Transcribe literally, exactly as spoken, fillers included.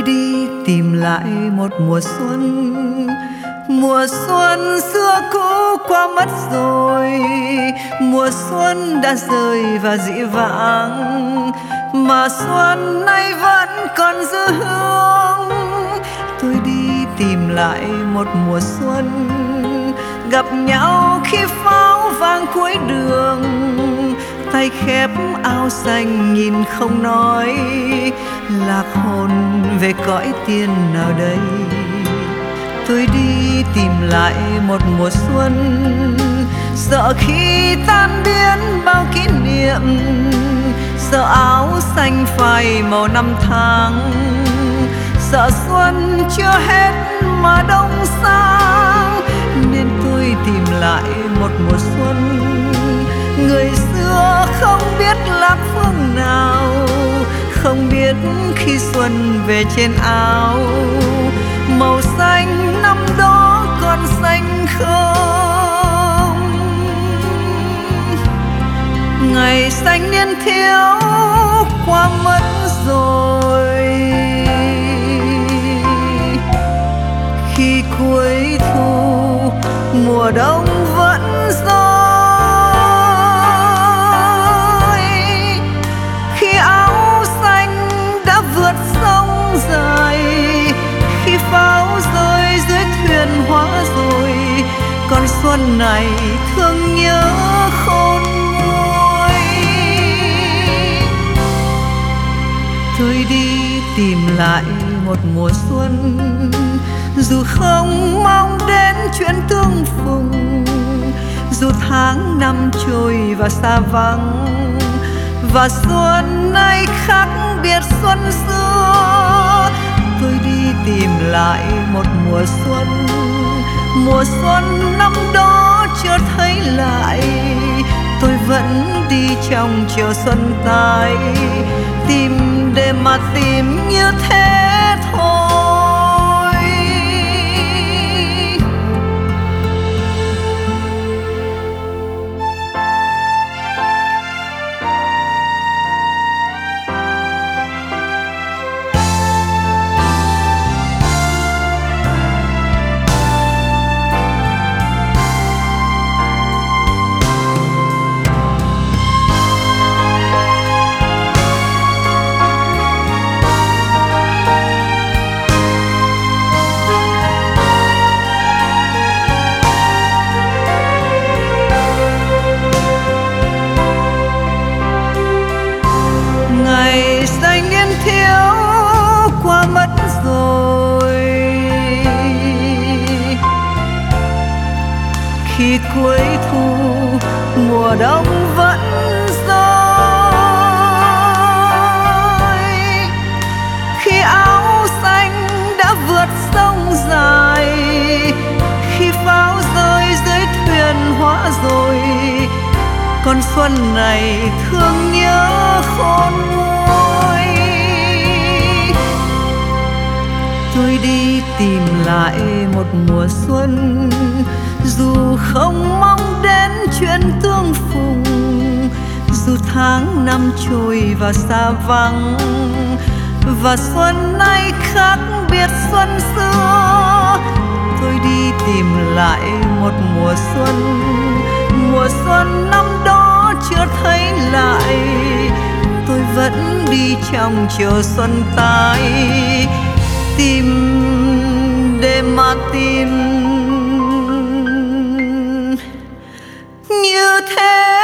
đi tìm lại một mùa xuân. Mùa xuân xưa cũ qua mất rồi, mùa xuân đã rơi và dĩ vãng, mà xuân nay vẫn còn dư hương. Tôi đi tìm lại một mùa xuân, gặp nhau khi pháo vang cuối đường, tay khép áo xanh nhìn không nói, lạc hồn về cõi tiên nào đây. Tôi đi tìm lại một mùa xuân, sợ khi tan biến bao kỷ niệm, sợ áo xanh phai màu năm tháng, sợ xuân chưa hết mà đông sang, nên tôi tìm lại một mùa xuân. Người xưa không biết lạc phương nào, không biết khi xuân về trên áo, màu xanh năm đó còn xanh không. Ngày xanh niên thiếu qua mất rồi, khi cuối thu mùa đông vẫn rồi, khi áo xanh đã vượt sông dài, khi pháo rơi dưới thuyền hóa rồi, con xuân này thương nhớ khôn nguôi. Tôi đi tìm lại một mùa xuân, dù không mong đến chuyện tương phùng, dù tháng năm trôi và xa vắng, và xuân nay khác biệt xuân xưa. Tôi đi tìm lại một mùa xuân, mùa xuân năm đó chưa thấy lại, tôi vẫn đi trong chiều xuân tới, tìm để mà tìm như thế thôi. Ngày xanh niên thiếu qua mất rồi, khi cuối thu mùa đông vẫn rồi, khi áo xanh đã vượt sông dài, khi pháo rơi dưới thuyền hóa rồi, con xuân này thương nhớ khôn nguôi. Tôi đi tìm lại một mùa xuân, dù không mong đến chuyện tương phùng, dù tháng năm trôi và xa vắng, và xuân nay khác biệt xuân xưa. Tôi đi tìm lại một mùa xuân, mùa xuân năm đó chưa thấy lại, tôi vẫn đi trong chiều xuân tới, tìm để mà tìm như thế.